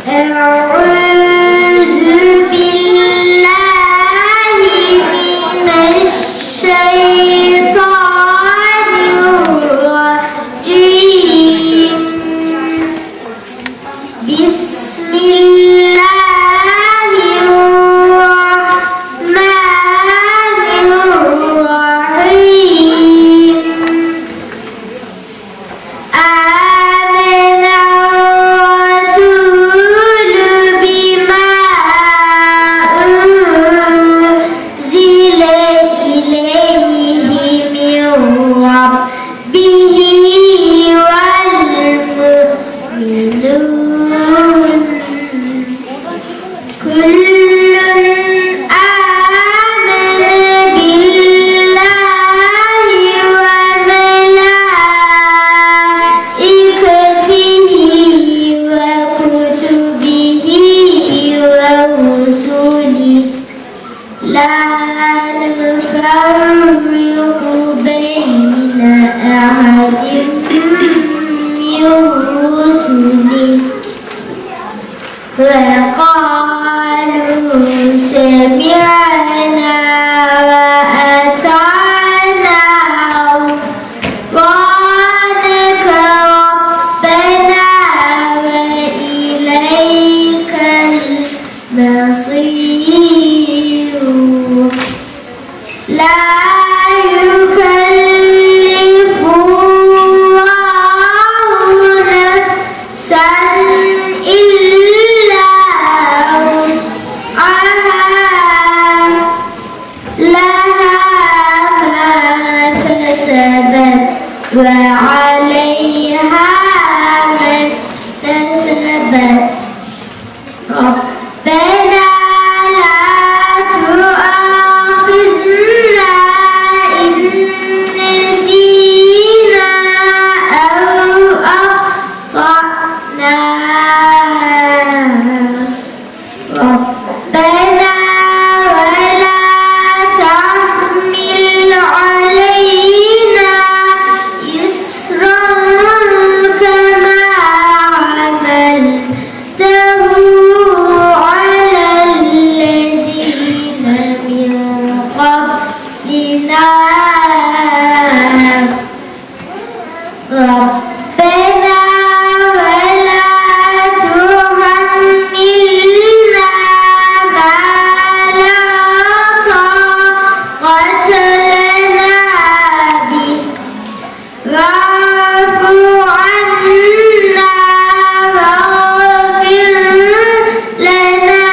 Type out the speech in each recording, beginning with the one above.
وقالوا سمعنا وأطعنا غفرانك ربنا وإليك المصير لا يكلف الله نفسا إلا وسعها لها ما كسبت وعليها ما اكتسبت ربنا لا تؤاخذنا إن نسينا أو أخطأنا ربنا ولا تحمل علينا إصرا كما حملته على الذين من قبلنا ربنا ولا تحملنا ما لا طاقة لنا به واعف عنا واغفر لنا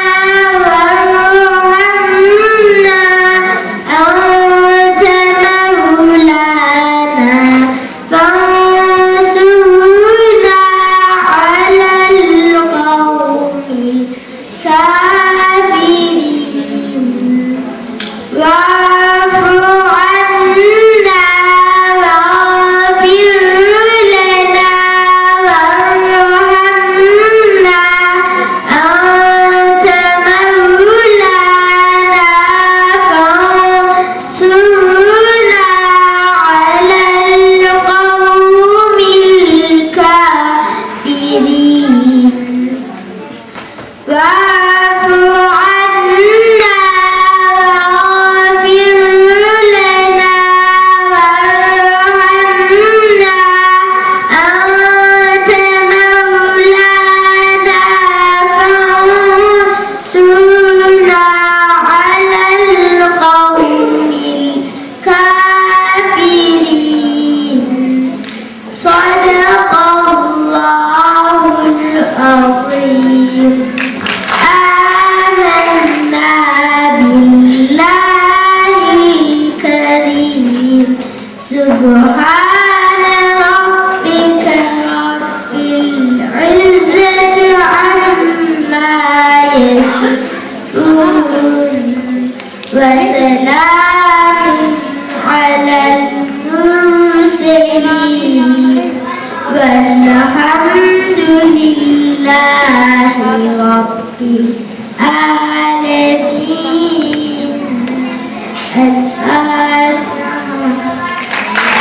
وارحمنا أنت مولانا فانصرنا على القوم الكافرين واعف عنا واغفر لنا وارحمنا أنت مولانا فانصرنا على القوم الكافرين واعف عنا واغفر لنا وارحمنا أنت مولانا فانصرنا على القوم الكافرين صدق الله العظيم آمنا بالله الكريم سبحان ربك رب العزة عما يصفون وسلام على المرسلين